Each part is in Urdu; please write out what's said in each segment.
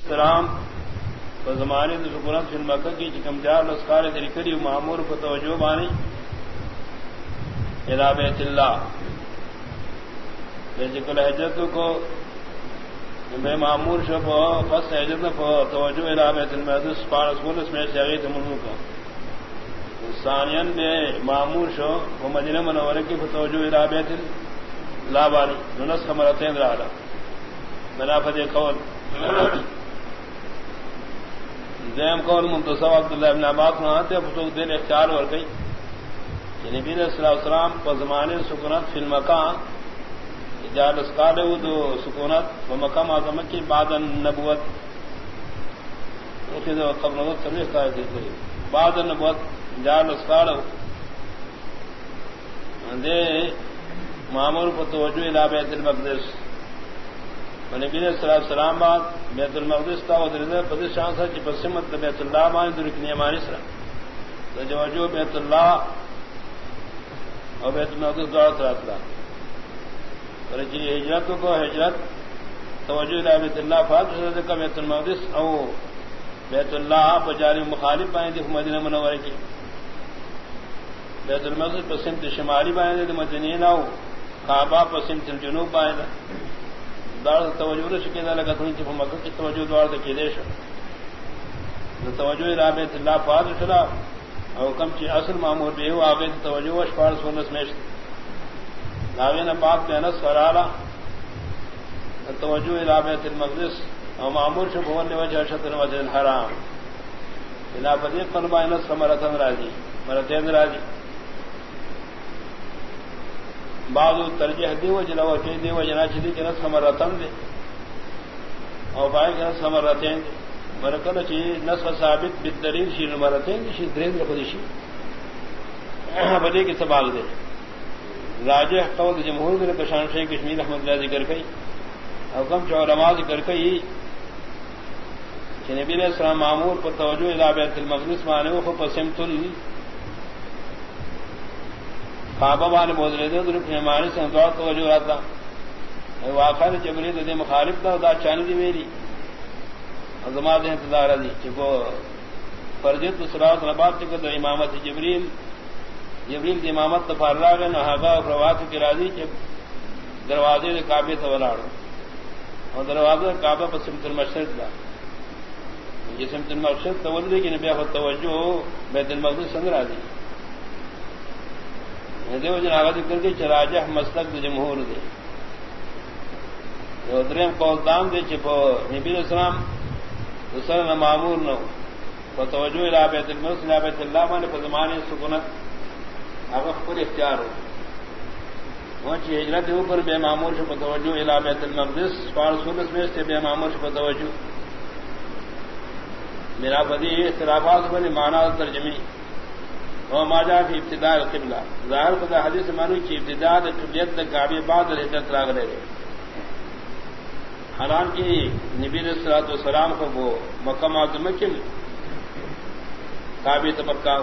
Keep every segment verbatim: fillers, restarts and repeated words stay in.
سلام و زمانے تو سکونت فی المکہ کی چکم جار لسکار طریقری معمور کو توجہ بانی الى بیت اللہ جیسے حجت کو بے معمور شب فس حجت توجہ الى بیت المقدس پارس پولس میں سے اگئی تمنو کو ثانین بے معمور شو وہ مدینہ منورہ کی توجہ الى بیت اللہ بانی ننس خمرتین رہا منافذ قول زیم قول منتصب عبداللہ ابن عباس نے آتے فتوق دین اختیار اور گئی کہ نبی صلی اللہ علیہ وسلم کو زمانے سکونت فی المکان جال اسکار ہو دو سکونت و مقام اعظم کی بعد النبوت قبل نبوت سروس کا ہے بعد النبوت جال اسکار ہو دے معمول کو توجہ الى بیت المقدس نبی صلی اللہ علیہ وسلم بعد بیت المقدس کا ودرنے پدی شان سے کہ پسمت بیت اللہ مان درکنی مانی سرا تو جو بیت اللہ اور بیت المقدس دوڑا تراتلا اور جی ہجرت کو ہجرت توجہ الى بیت اللہ فاضل کا بیت المقدس او بیت اللہ بجاری مخالف بائیں دی مدینہ منورہ کی بیت المقدس پسمت شمالی بائیں دی مدینہ او کعبہ پسمت جنوب بائیں دار توجہ شکیدہ لگا تھوڑی چپ مکہ کی توجہ دوار دکی دیش توجہ الى بیت اللہ فاضل شلا او کم چی اصل معمور بھی ہو آگئی توجہ وشپار سونس میشت ناوین پاک بینس فرالا توجہ الى بیت المقدس او معمور شب ہونے وجہ شطر وجہ الحرام الى فدیق قلبہ انس مرتن راجی مرتین راجی بعض ترجیح دی و جلوہ کی دی و جنا چلی کہ نس مرتن دے او پائے کہ نس مرتین دے مرکل چی نس ثابت بالدلیل شی مرتین دی شی درین رکھو دی شی بدے کی سباگ دے راجح قول جمہور دے کشان شیخ کشمیر احمد اللہ ذکر کئی او کم چو علماء ذکر کئی کہ نبی علیہ السلام معمور پر توجہ الى بیت المقدس مانے کو پسمت ال کعبہ والے بودلے دے درپ مہمانی سے دوڑ توجہ رہتا واقع جبریل دے مخالف تھا دا چاند دی میری عظمات انتظار دی کہ وہ فرجت صلوات نبات کے تو امامت جبریل جبریل دی امامت تفار راغ نہ ہاگا روات کی راضی کہ دروازے دے کعبے تو ولاڑو اور دروازہ کعبہ پر سمت المشرق دا یہ سمت المشرق تولدے کی نبی توجہ بیت المقدس سنگ راضی دیو جن آغاز کر کے چراجہ مسلک دے جمہور دے دریم قول دام دے چپو نبی علیہ السلام دوسرا معمور نو فتوجہ الى بیت المقدس الى بیت اللہ مانے فزمانے سکونت آغاز پر اختیار ہو وہاں ہجرت اوپر بے معمور شو فتوجہ الى بیت المقدس فارسولس میں سے بے معمور شو فتوجہ میرا بدی اختلافات بنے معنی ترجمی وہ ماجا فی ابتداء القبلہ ظاہر خدا حدیث مانو کی ابتداء قبلیت کعبے بعد الہجرت راغ لے حالانکہ نبی علیہ الصلوۃ والسلام کو وہ مکہ معظمہ کے کعبے تبکا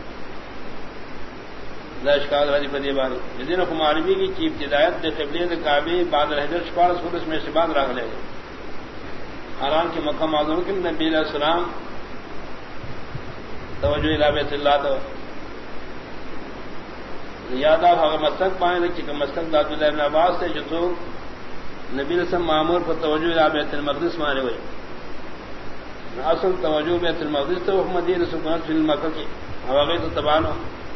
ذاشکار راضی بدی بانی جدین کو معلومی کی کہ ابتدایت قبلیت کعبے بعد الہجرت شپار سورس میں سے بعد راغ لے حالانکہ مکہ معظمہ کے نبی علیہ السلام توجہ الى بیت اللہ تو یادا اگر مسلک پائیں کہ مسلک داد اللہ ابن عباس سے جو تو نبی رسم معمور پر توجہ الى بیت المقدس مانے ہوئے اصل توجہ بیت المقدس تو مدینہ سکونت فی المکہ کی ہواگئی تو تبانو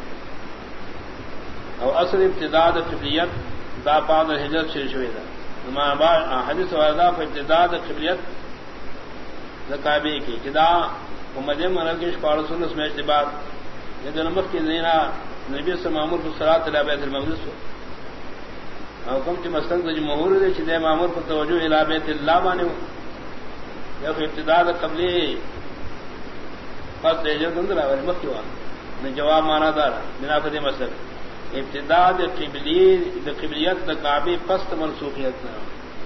اور اصل ابتداء قبلیت دا بعد الہجرت شروع ہوئی دا حدیث واردہ پر ابتداء قبلیت کعبے کی جدا مدینہ منورہ پارسول اس میں اعتبار یہ دو نمبر کی زینا نبی سے معمور کو صلاۃ الى بیت المقدس ہو حکم کے مسلک جو جمہور دے چدے معمور کو توجہ الى بیت اللہ مانے ہو یا ابتداء قبلی فقط ہجرت اندر ہے مت کیوا نے جواب مانا دار بنا فدی مسلک ابتداء قبلی قبلیت کعبے پست منسوخیت نہ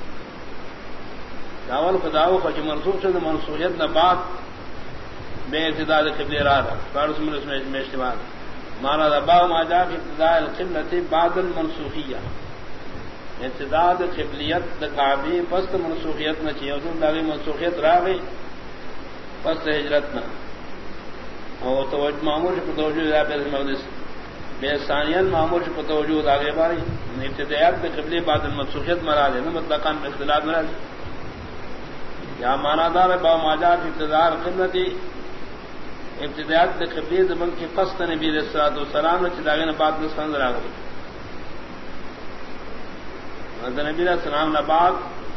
داول خداو کو منسوخ سے منسوخیت نہ بعد بے ابتداء قبلہ رہا فارس من اس میں اجتماع مانا دبا ما جاء في ابتداء القبلة بعد المنسوخية ابتداد قبلیت دکابی پست منسوخیت نہ چاہیے حضور داغی منسوخیت را گئی پست ہجرت نہ اور تو معمول پتوجہ مقدس بے ثانین معمول پتوجہ آگے باری ابتدایات قبلی بعد المنسوخیت مراد ہے مطلقاً اختلاف مراد یا مانا دار با ماجات ابتدار قبلتی ابتدایات قبلی زمن کی پست نبی علیہ الصلوۃ والسلام نے چلاگے نے بعد میں سند را گئی نبی علیہ السلام نے بعد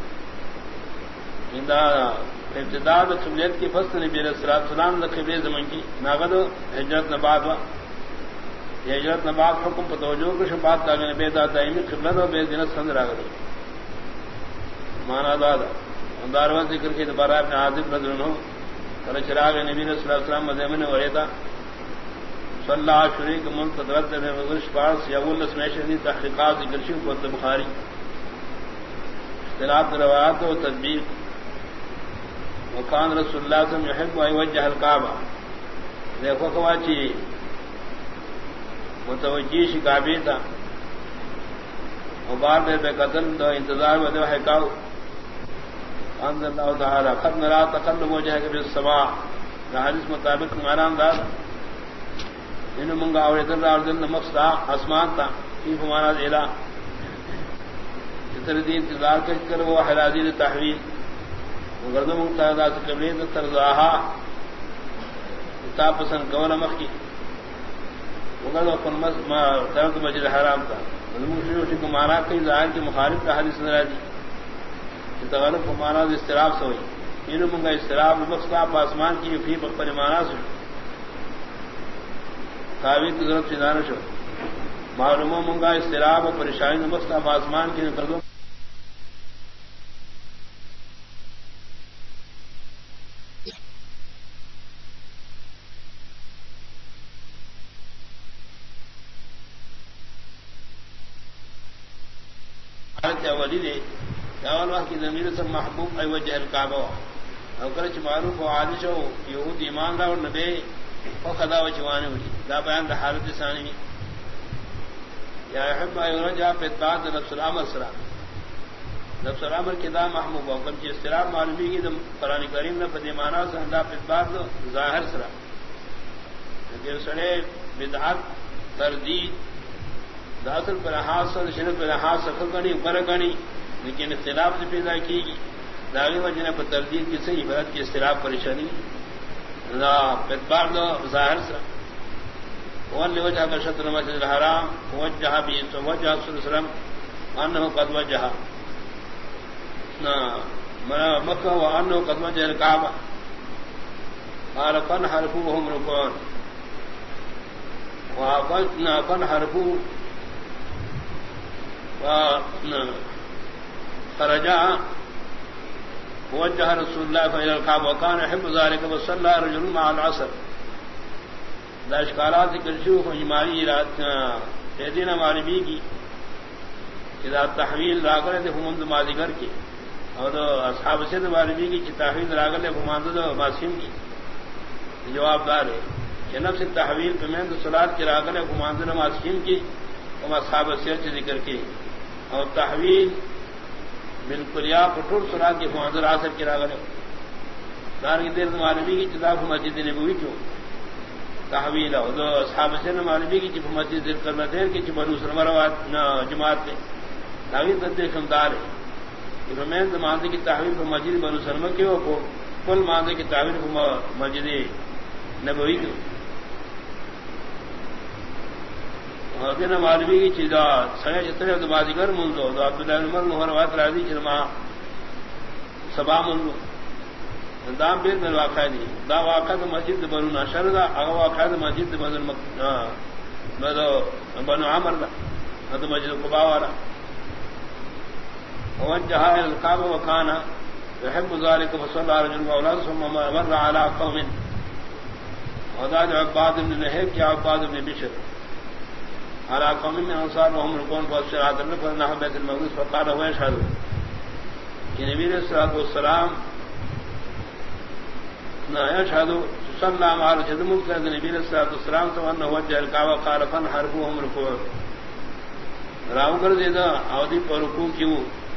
ابتداء قبلیت کی فصل نبی علیہ السلام نے قبلی زمن کی ناغد ہجرت نباد ہوا ہجرت نباد حکم پتوجہ کو شبات تاگے بے دائمی قبلت اور بے دینت سند را گئی مانا دادا داروا ذکر کی دوبارہ ابن عاصم رضی اللہ عنہ اور چراغ نبی علیہ السلام مدینے میں وریتا صلی اللہ شریک منتظرت نے مغرش پاس یقول اسمیشنی تحقیقات ذکر شیو کو بخاری اختلاف روایات و تدبیر وکان رسول اللہ صلی اللہ علیہ وسلم یحب وجہ الکعبہ دیکھو کواچی متوجی شکابی تھا وبار بے بے قتل تو انتظار و دو حکاو انزل اللہ تعالی قد نرا تقلب وجہک بالسماء حدیث مطابق معنی دار انہوں منگا اوریدن را اردن مقصد آسمان تھا فی فمانا دیلا دی انتظار کر وہ حلازی تحویل گردوں مقتدا سے قبلی ترضاہا کتاب پسند قول مخی وغیرہ طرف مسجد حرام تھا مشروع کو مانا کئی ظاہر کی مخالف کا حدیث نراجی تغلق کو مانا استراب سے ہوئی انہوں منگا استراب مقصد آسمان کی فی پر مانا سے تعویل کی ضرورت سے دانش ہو معلوموں منگا استراب اور پریشانی مقصد آسمان کی کردوں کی زمین سے محبوب ای وجہ الکعبہ او کرچ معروف و عادش ہو یہود ایمان را اور نبی او خدا و جوان ہوئی دا بیان دا حالت ثانی یا يحب ای رجا بتباد نفس الامر سرا نفس الامر کی دا محبوب او کرچ استراب معلومی کی قرآن کریم نے فدی معنی سے دا بتباد ظاہر سرا کہ سڑے بدعت تردید دا اصل پر حاصل شرک پر حاصل کرنی پر کرنی لیکن اختلاف سے پیدا کی گی داغی وجہ پر تردید کی صحیح عبرت کی اختلاف پریشانی بار دو ظاہر سرا ول وجہ کا شطر مسجد الحرام وجہ بھی تو وجہ صلی اللہ علیہ وسلم انه قد وجہ مکہ وانه قد وجہ الکعبہ قال فانحرفوهم ركوعا وقلنا فانحرفوا و فرجع وجه رسول الله الى الكعبه وكان يحب ذلك وصلى رجل مع العصر لا اشكالات ذکر شو اجمالی رات دین معلومی کی اذا تحویل راغلے تھے ہمند ماذگر کی اور اصحاب سے معلومی کی کہ تحویل راغلے ہمند ماسیم کی جواب دار ہے کہ نفس تحویل پہ میں صلات کی راغلے ہمند ماسیم کی اور اصحاب سے ذکر کی اور تحویل بالکل یا پٹور سرا کے محضر آصر کی راغلے دار کی دیر معلومی کی کتاب مسجد نبوی کیوں تحویل ہو تو اصحاب سے معلومی کی چپ مسجد دل کرنا دیر کی چپ دوسرا مروات جماعت کے تحویل تدیر خمدار ہے کہ میں ماندے کی تحویل کو مسجد بنو سلمہ کی ہو کل ماندے کی تحویل کو مسجد نبوی کیوں دن معلومی کی چیزا سڑے جتنے تو بازیگر منزو تو عبداللہ عمر نہر وات راضی چرما سبا منزو دام بیر میں واقع دی دا واقع تو مسجد بنو نشر دا اگا واقع تو مسجد بنو بنو عمر دا تو مسجد قبا والا وجہ الکعبہ وکانا يحب ذلك فصلى رجل واولاد ثم مر على قوم وذا عباد بن لهيب يا عباد بن بشر على قوم من انصار وهم ركون فاشرات النفر نحو بيت المقدس فقال هو يشهد کہ نبی علیہ الصلوۃ والسلام نہ يشهد صلى مع رجل مكان نبی علیہ الصلوۃ والسلام تو انه وجه الكعبه قال فانحرفوهم ركوع راو کر دے دا اودی پر رکوع کیو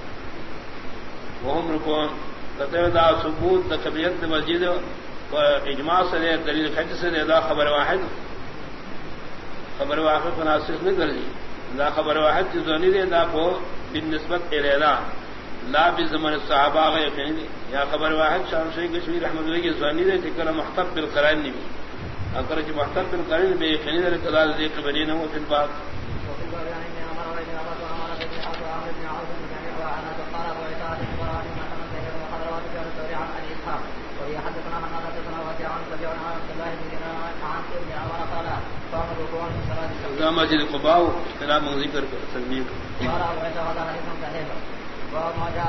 وہم رکوع کتے دا ثبوت دا قبلیت مسجد اجماع سے دے دلیل خج سے دے دا خبر واحد خبر واحد مناسب نہیں کر دی دا خبر واحد زونی دے دا کو بالنسبت الیدا لا بزمن الصحابہ غیر یقینی یا خبر واحد شام شیخ کشمیر احمد علی کی زونی دے کہ محتب بالقرائن نہیں اگر کہ محتب بالقرائن بے یقینی دے قضا دے قبلین ہو فی الباب مسجد قباء خلاف ذکر تصدیق